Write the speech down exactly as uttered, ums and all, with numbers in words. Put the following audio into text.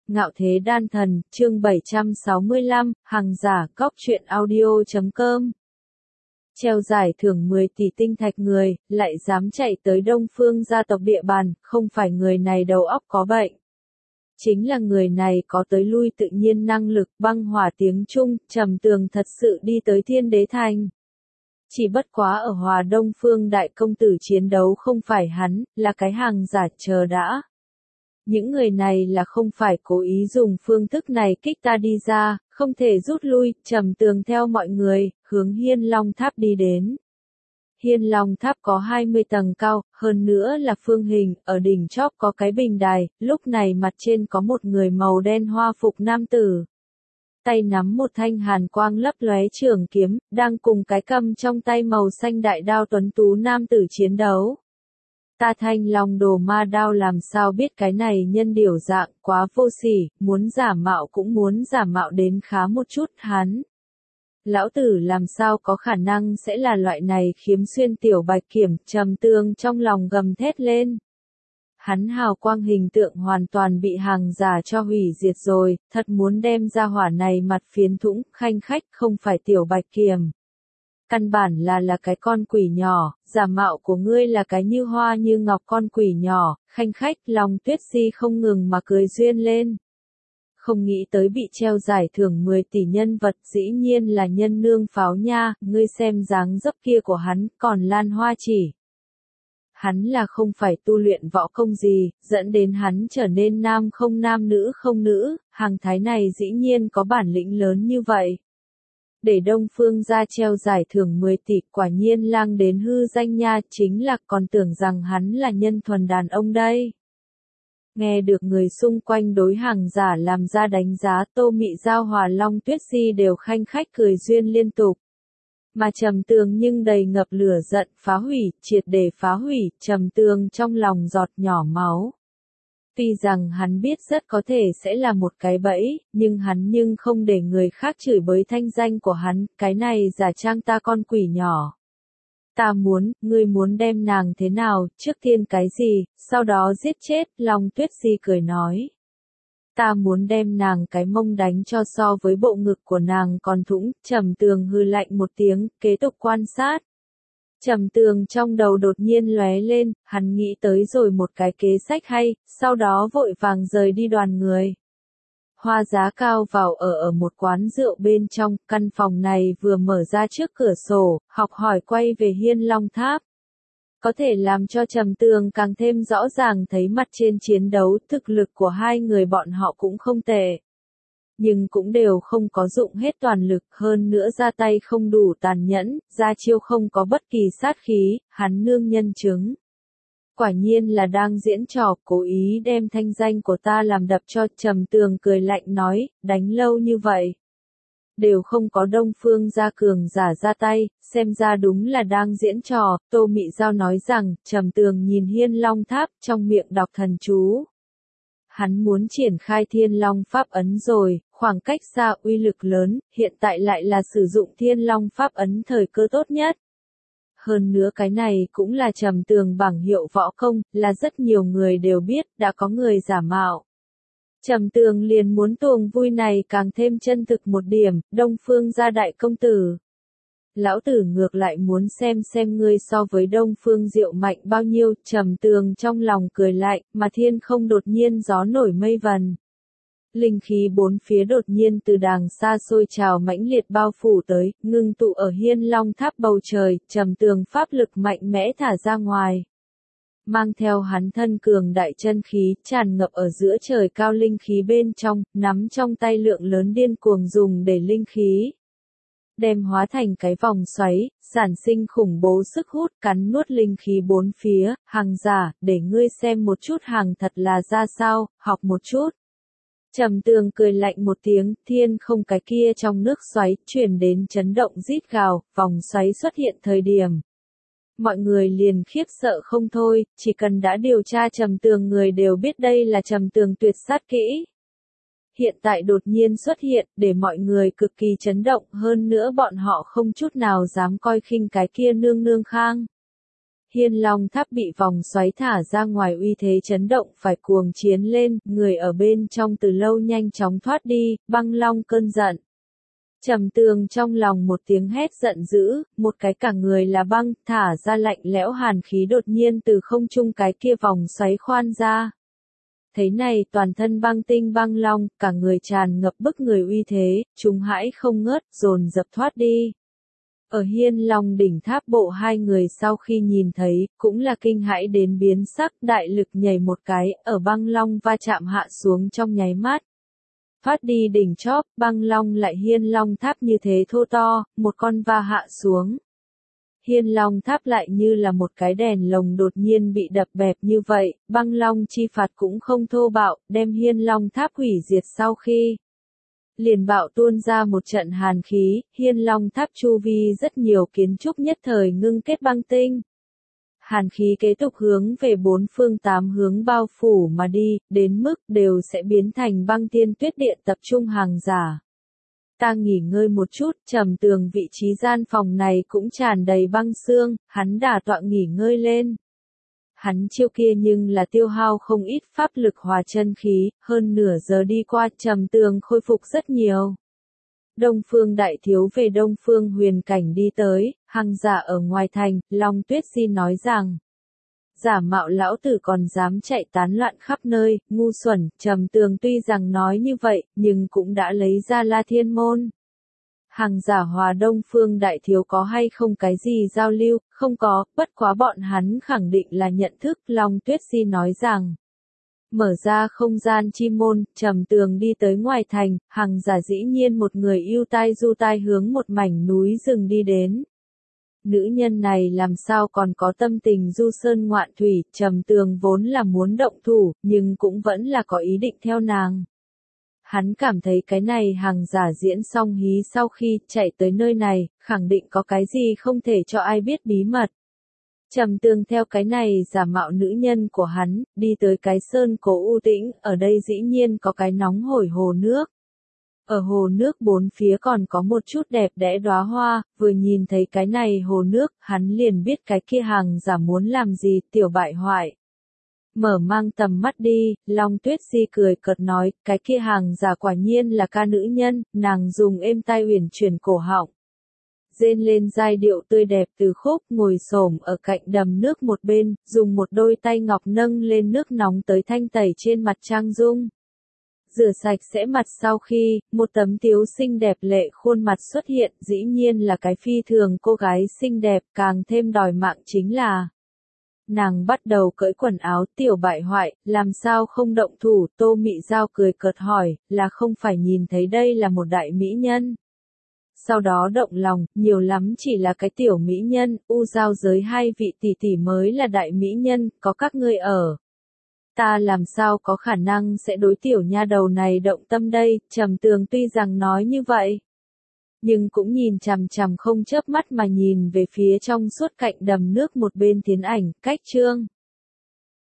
Ngạo Thế Đan Thần, chương bảy trăm sáu mươi lăm, hàng giả, cóc truyện audio chấm com. Treo giải thưởng mười tỷ tinh thạch người, lại dám chạy tới Đông Phương gia tộc địa bàn, không phải người này đầu óc có bệnh. Chính là người này có tới lui tự nhiên năng lực, băng hỏa tiếng Trung, Trầm Tường thật sự đi tới Thiên Đế Thành. Chỉ bất quá ở Hòa Đông Phương đại công tử chiến đấu không phải hắn, là cái hàng giả chờ đã. Những người này là không phải cố ý dùng phương thức này kích ta đi ra, không thể rút lui, Trầm Tường theo mọi người, hướng Hiên Long Tháp đi đến. Hiên Long Tháp có hai mươi tầng cao, hơn nữa là phương hình, ở đỉnh chóp có cái bình đài, lúc này mặt trên có một người màu đen hoa phục nam tử. Tay nắm một thanh hàn quang lấp lóe trường kiếm, đang cùng cái cầm trong tay màu xanh đại đao tuấn tú nam tử chiến đấu. Ta Thanh Long Đồ Ma Đao làm sao biết cái này nhân điều dạng quá vô sỉ, muốn giả mạo cũng muốn giả mạo đến khá một chút hắn. Lão tử làm sao có khả năng sẽ là loại này khiếm xuyên tiểu bạch kiểm, Trầm Tường trong lòng gầm thét lên. Hắn hào quang hình tượng hoàn toàn bị hàng giả cho hủy diệt rồi, thật muốn đem ra hỏa này mặt phiến thủng, khanh khách không phải tiểu bạch kiểm. Căn bản là là cái con quỷ nhỏ, giả mạo của ngươi là cái như hoa như ngọc con quỷ nhỏ, khanh khách lòng Tuyết Si không ngừng mà cười duyên lên. Không nghĩ tới bị treo giải thưởng mười tỷ nhân vật dĩ nhiên là nhân nương pháo nha, ngươi xem dáng dấp kia của hắn còn lan hoa chỉ. Hắn là không phải tu luyện võ công gì, dẫn đến hắn trở nên nam không nam nữ không nữ, hàng thái này dĩ nhiên có bản lĩnh lớn như vậy. Để Đông Phương ra treo giải thưởng mười tỷ quả nhiên lang đến hư danh nha, chính là còn tưởng rằng hắn là nhân thuần đàn ông đây. Nghe được người xung quanh đối hàng giả làm ra đánh giá, Tô Mị Giao Hòa Long Tuyết Si đều khanh khách cười duyên liên tục. Mà Trầm Tường nhưng đầy ngập lửa giận, phá hủy, triệt để phá hủy, Trầm Tường trong lòng giọt nhỏ máu. Tuy rằng hắn biết rất có thể sẽ là một cái bẫy, nhưng hắn nhưng không để người khác chửi bới thanh danh của hắn, cái này giả trang ta con quỷ nhỏ. Ta muốn, ngươi muốn đem nàng thế nào, trước tiên cái gì, sau đó giết chết, Long Tuyết Si cười nói. Ta muốn đem nàng cái mông đánh cho so với bộ ngực của nàng còn thủng, Trầm Tường hư lạnh một tiếng, kế tục quan sát. Trầm Tường trong đầu đột nhiên lóe lên, hắn nghĩ tới rồi một cái kế sách hay, sau đó vội vàng rời đi đoàn người. Hoa Giá Cao vào ở ở một quán rượu bên trong, căn phòng này vừa mở ra trước cửa sổ, học hỏi quay về Hiên Long Tháp. Có thể làm cho Trầm Tường càng thêm rõ ràng thấy mặt trên chiến đấu, thực lực của hai người bọn họ cũng không tệ. Nhưng cũng đều không có dụng hết toàn lực, hơn nữa ra tay không đủ tàn nhẫn, ra chiêu không có bất kỳ sát khí, hắn nương nhân chứng. Quả nhiên là đang diễn trò, cố ý đem thanh danh của ta làm đập cho. Trầm Tường cười lạnh nói, đánh lâu như vậy. Đều không có Đông Phương gia cường giả ra tay, xem ra đúng là đang diễn trò. Tô Mị Giao nói rằng, Trầm Tường nhìn Hiên Long Tháp, trong miệng đọc thần chú. Hắn muốn triển khai Thiên Long Pháp Ấn rồi, khoảng cách xa uy lực lớn, hiện tại lại là sử dụng Thiên Long Pháp Ấn thời cơ tốt nhất. Hơn nữa cái này cũng là Trầm Tường bảng hiệu võ công, là rất nhiều người đều biết, đã có người giả mạo. Trầm Tường liền muốn tuồng vui này càng thêm chân thực một điểm, Đông Phương gia đại công tử. Lão tử ngược lại muốn xem xem ngươi so với Đông Phương Diệu mạnh bao nhiêu, Trầm Tường trong lòng cười lạnh, mà thiên không đột nhiên gió nổi mây vần. Linh khí bốn phía đột nhiên từ đàng xa xôi trào mãnh liệt bao phủ tới, ngưng tụ ở Hiên Long Tháp bầu trời, Trầm Tường pháp lực mạnh mẽ thả ra ngoài. Mang theo hắn thân cường đại chân khí, tràn ngập ở giữa trời cao linh khí bên trong, nắm trong tay lượng lớn điên cuồng dùng để linh khí. Đem hóa thành cái vòng xoáy, sản sinh khủng bố sức hút cắn nuốt linh khí bốn phía, hàng giả, để ngươi xem một chút hàng thật là ra sao, học một chút. Trầm Tường cười lạnh một tiếng, thiên không cái kia trong nước xoáy, chuyển đến chấn động rít gào, vòng xoáy xuất hiện thời điểm. Mọi người liền khiếp sợ không thôi, chỉ cần đã điều tra Trầm Tường người đều biết đây là Trầm Tường tuyệt sát kỹ. Hiện tại đột nhiên xuất hiện, để mọi người cực kỳ chấn động, hơn nữa bọn họ không chút nào dám coi khinh cái kia nương nương khang. Hiên Long Tháp bị vòng xoáy thả ra ngoài uy thế chấn động phải cuồng chiến lên, người ở bên trong từ lâu nhanh chóng thoát đi, Băng Long cơn giận. Trầm Tường trong lòng một tiếng hét giận dữ, một cái cả người là băng, thả ra lạnh lẽo hàn khí đột nhiên từ không trung cái kia vòng xoáy khoan ra. Thấy này toàn thân băng tinh băng long, cả người tràn ngập bức người uy thế, chúng hãi không ngớt, dồn dập thoát đi. Ở Hiên Long đỉnh tháp bộ hai người sau khi nhìn thấy, cũng là kinh hãi đến biến sắc, đại lực nhảy một cái, ở băng long va chạm hạ xuống trong nháy mắt. Thoát đi đỉnh chóp, băng long lại Hiên Long Tháp như thế thô to, một con va hạ xuống. Hiên Long Tháp lại như là một cái đèn lồng đột nhiên bị đập bẹp như vậy, băng long chi phạt cũng không thô bạo, đem Hiên Long Tháp hủy diệt sau khi. Liền bạo tuôn ra một trận hàn khí, Hiên Long Tháp chu vi rất nhiều kiến trúc nhất thời ngưng kết băng tinh. Hàn khí kế tục hướng về bốn phương tám hướng bao phủ mà đi, đến mức đều sẽ biến thành băng tiên tuyết điện tập trung hàng giả. Ta nghỉ ngơi một chút, Trầm Tường vị trí gian phòng này cũng tràn đầy băng xương, hắn đả tọa nghỉ ngơi lên. Hắn chiêu kia nhưng là tiêu hao không ít pháp lực hòa chân khí, hơn nửa giờ đi qua Trầm Tường khôi phục rất nhiều. Đông Phương Đại Thiếu về Đông Phương Huyền Cảnh đi tới, hằng giả ở ngoài thành, Long Tuyết Di nói rằng. Giả mạo lão tử còn dám chạy tán loạn khắp nơi, ngu xuẩn, Trầm Tường tuy rằng nói như vậy, nhưng cũng đã lấy ra La Thiên Môn. Hằng giả hòa Đông Phương Đại Thiếu có hay không cái gì giao lưu, không có, bất quá bọn hắn khẳng định là nhận thức, Long Tuyết Di nói rằng. Mở ra không gian chi môn, Trầm Tường đi tới ngoài thành, hằng giả dĩ nhiên một người yêu tai du tai hướng một mảnh núi rừng đi đến. Nữ nhân này làm sao còn có tâm tình du sơn ngoạn thủy, Trầm Tường vốn là muốn động thủ, nhưng cũng vẫn là có ý định theo nàng. Hắn cảm thấy cái này hằng giả diễn xong hí sau khi chạy tới nơi này, khẳng định có cái gì không thể cho ai biết bí mật. Trầm Tường theo cái này giả mạo nữ nhân của hắn, đi tới cái sơn cố u tĩnh, ở đây dĩ nhiên có cái nóng hổi hồ nước. Ở hồ nước bốn phía còn có một chút đẹp đẽ đóa hoa, vừa nhìn thấy cái này hồ nước, hắn liền biết cái kia hàng giả muốn làm gì, tiểu bại hoại. Mở mang tầm mắt đi, Long Tuyết Di cười cợt nói, cái kia hàng giả quả nhiên là ca nữ nhân, nàng dùng êm tai uyển chuyển cổ họng. Rên lên giai điệu tươi đẹp từ khúc, ngồi xổm ở cạnh đầm nước một bên, dùng một đôi tay ngọc nâng lên nước nóng tới thanh tẩy trên mặt trang dung. Rửa sạch sẽ mặt sau khi, một tấm tiếu xinh đẹp lệ khuôn mặt xuất hiện, dĩ nhiên là cái phi thường cô gái xinh đẹp, càng thêm đòi mạng chính là. Nàng bắt đầu cởi quần áo, tiểu bại hoại, làm sao không động thủ, Tô Mị Giao cười cợt hỏi, là không phải nhìn thấy đây là một đại mỹ nhân. Sau đó động lòng, nhiều lắm chỉ là cái tiểu mỹ nhân, u giao giới hai vị tỷ tỷ mới là đại mỹ nhân, có các ngươi ở. Ta làm sao có khả năng sẽ đối tiểu nha đầu này động tâm đây, Trầm Tường tuy rằng nói như vậy. Nhưng cũng nhìn chằm chằm không chớp mắt mà nhìn về phía trong suốt cạnh đầm nước một bên tiến ảnh, cách trương.